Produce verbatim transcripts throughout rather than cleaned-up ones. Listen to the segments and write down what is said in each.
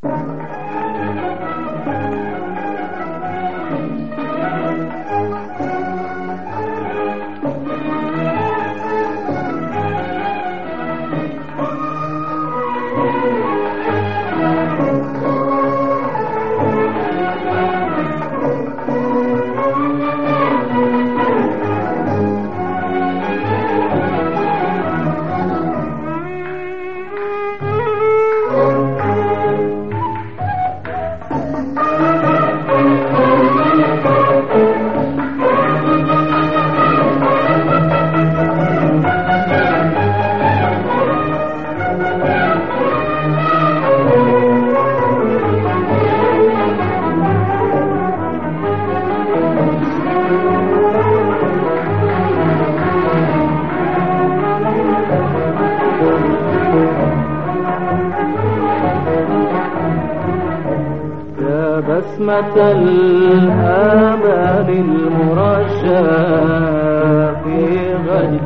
بسمة الآمال المرشى في غد،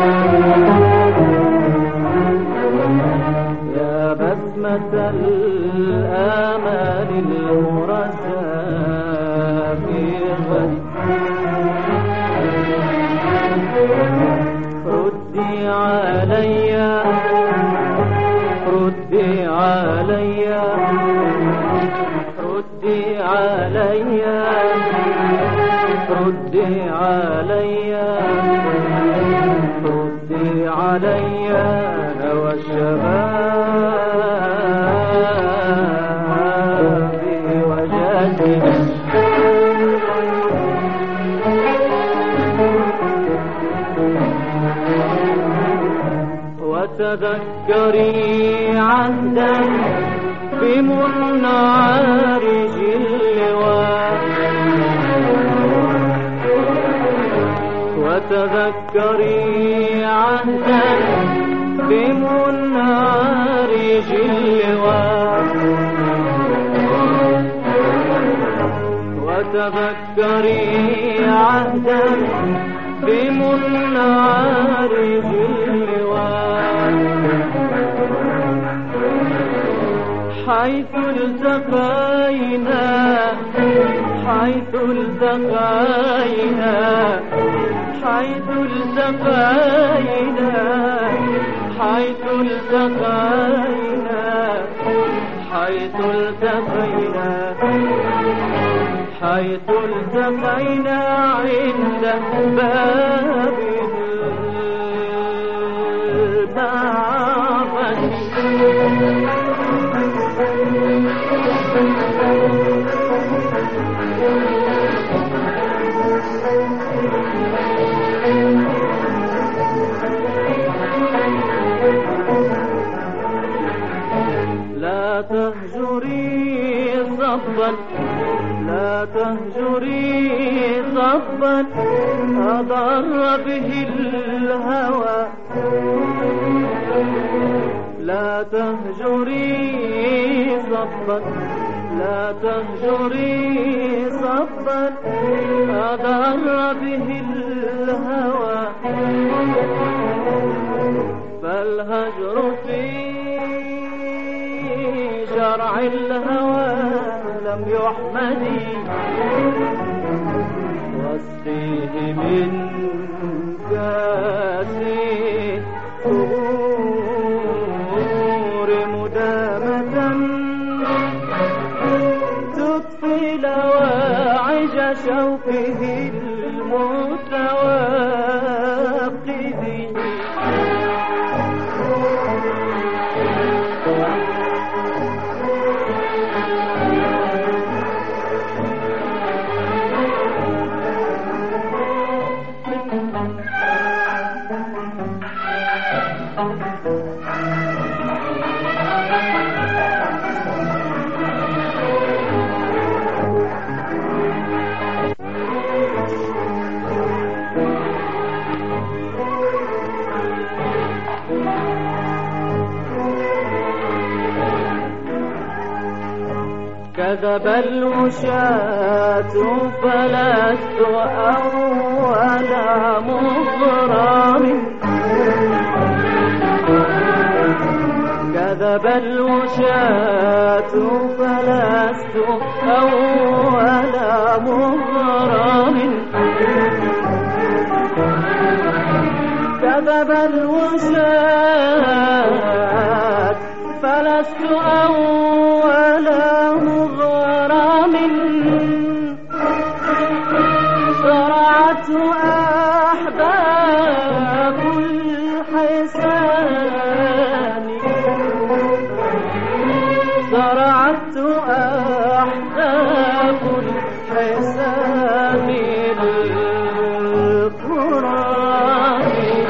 يا بسمة الآمال المرشى في غد، ردي علي ردي علي ردي علي ردي علي ردي علي نوى الشباب وجدي، وتذكري عهدا بمنعرج اللواء، وتذكري عهدا بمنعرج اللواء، وتذكري عهدا بمنعرج اللواء، حيث التقينا حيث التقينا حيث التقينا حيث التقينا حيث التقينا حيث التقينا عند باب المعبد، لا تهجري صبا لا تهجري صبا أضر به الهوى، لا تهجري صبا لا تهجري صبا أضر به الهوى، فالهجر في شرع الهوى لم يحمد، واسقيه من كاس طهور مدامة تطفي لواعج شوقه المتوقد، كذب الوشاة فلست أول مغرم، كذب كذب الوشاة فلست أول مغرم. كذب الوشاة فلست أول مغرم. صرعت أحباب الحسان. صرعت أحباب الحسان القرآن.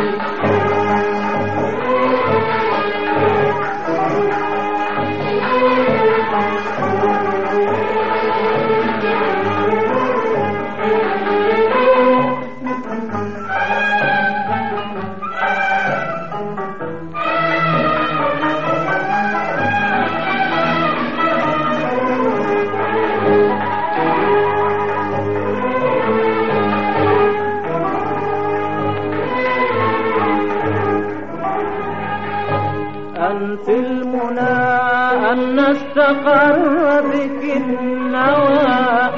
أنت المنى أن استقر بك النوى.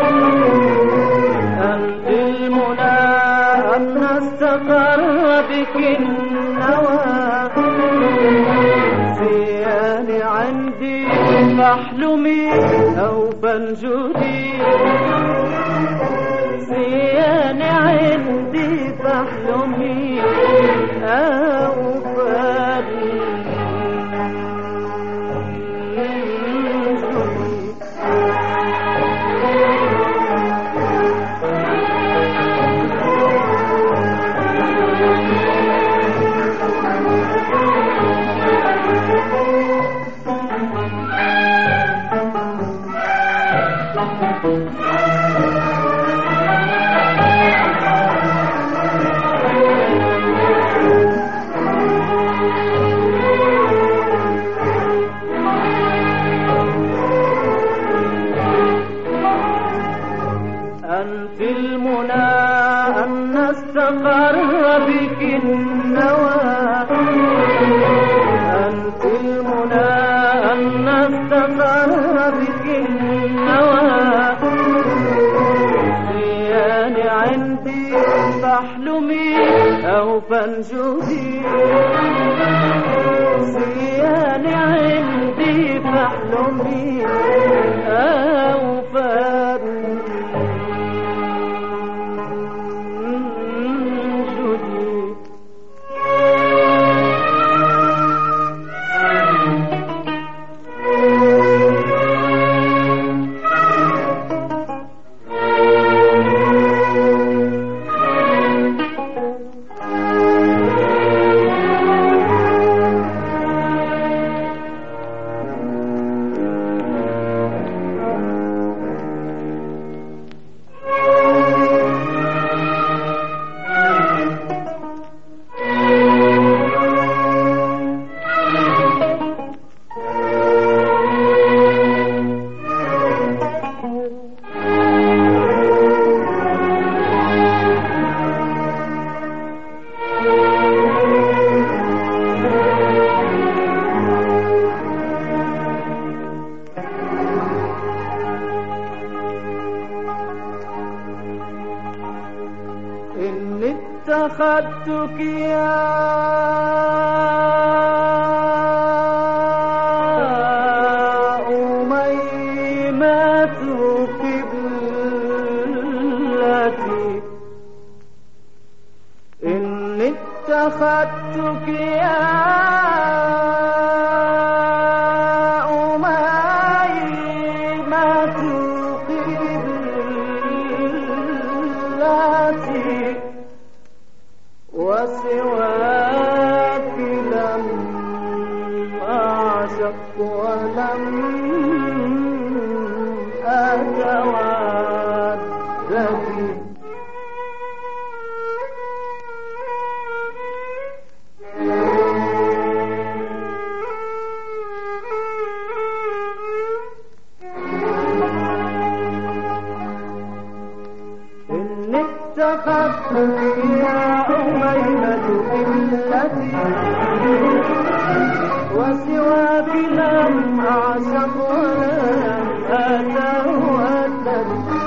أنت المنى أن استقر بك النوى. سياني عندي فاحلمي أو فانجدي. سياني عندي فاحلمي أو فانجدي. أنت المنى أن استقر بك النوى. أنت المنى أن استقر بك النوى. سياني عندي فاحلمي أو فانجدي. سياني عندي فاحلمي أو فانجدي. إني اتخذتك يا أميمة قبلتي. إني اتخذتك يا أميمة قبلتي. وسواك لم أعشق ولم أتودد. إني اتخذتك يا أميمة قبلتي. وسواك لم أعشق ولم أتودد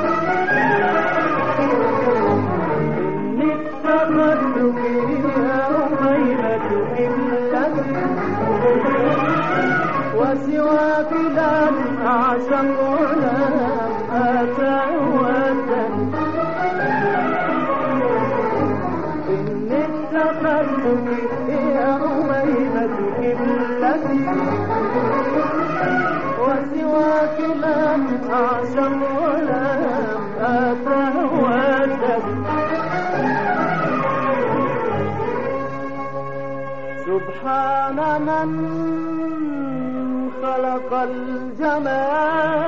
إني اتخذتك يومين قبلتي وسواك لم أعشق ولم أتودد إني اتخذتك يومين قبلتي وسواك لم أعشق ولم أتودد سبحان من خلق الجمال